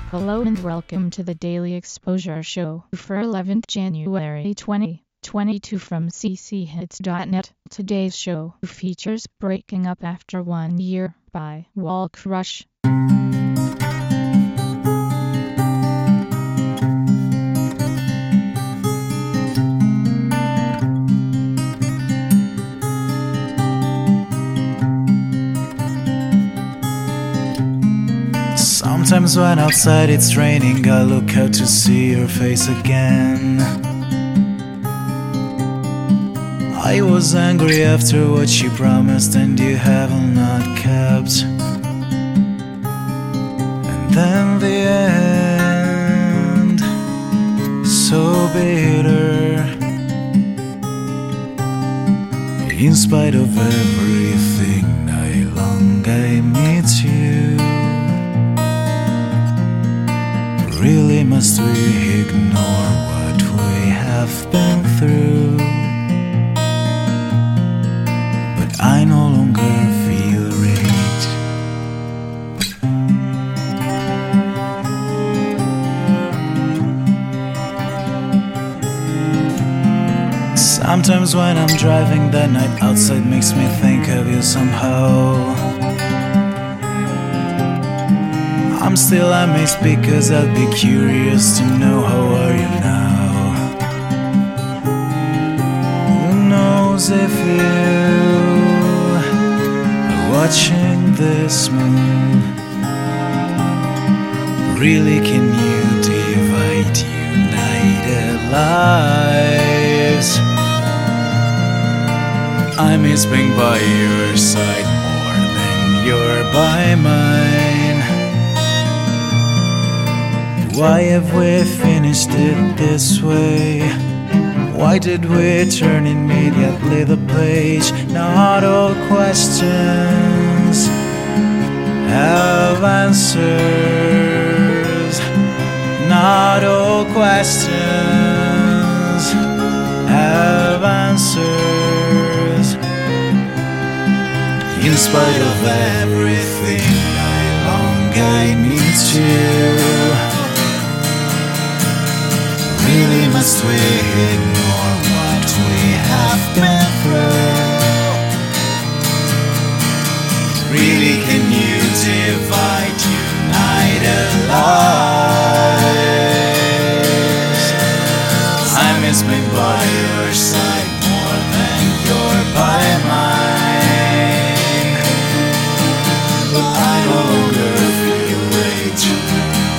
Hello and welcome to the Daily Exposure Show for 11th January 2022 from cchits.net. Today's show features Breaking Up After 1 Year by Walkrush. Sometimes when outside it's raining, I look out to see your face again. I was angry after what you promised and you have not kept. And then the end, so bitter. In spite of everything, I long I meet you. Really must we ignore what we have been through? But I no longer feel right. Sometimes when I'm driving, the night outside makes me think of you somehow. I'm still amazed because I'd be curious to know how are you now. Who knows if you are watching this moon? Really can you divide united lives? I miss being by your side more than you're by mine. Why have we finished it this way? Why did we turn immediately the page? Not all questions have answers. Not all questions have answers. In spite of everything, I long I need you. Really must we ignore what we have been through? Really can you divide united lives? I miss being by your side more than you're by mine. But I no longer feel right.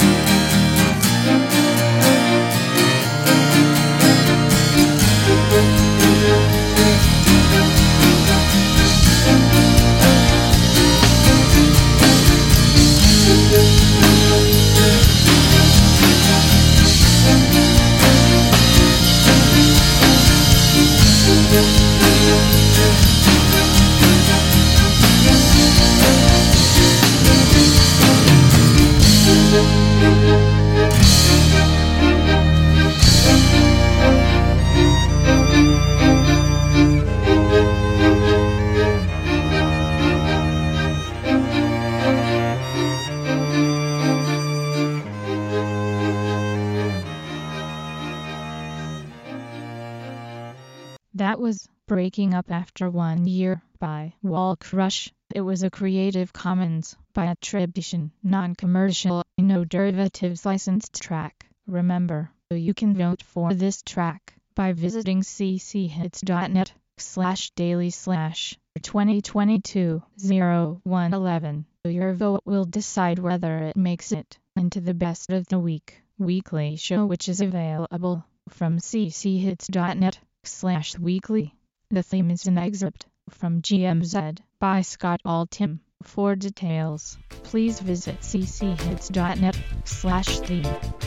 That was Breaking Up After 1 Year by Walkrush. It was a Creative Commons by attribution, non-commercial, no derivatives licensed track. Remember, you can vote for this track by visiting cchits.net/daily/2022-0111. Your vote will decide whether it makes it into the Best of the Week weekly show, which is available from cchits.net/weekly. The theme is an excerpt from GMZ by Scott Altham. For details, please visit cchits.net/theme.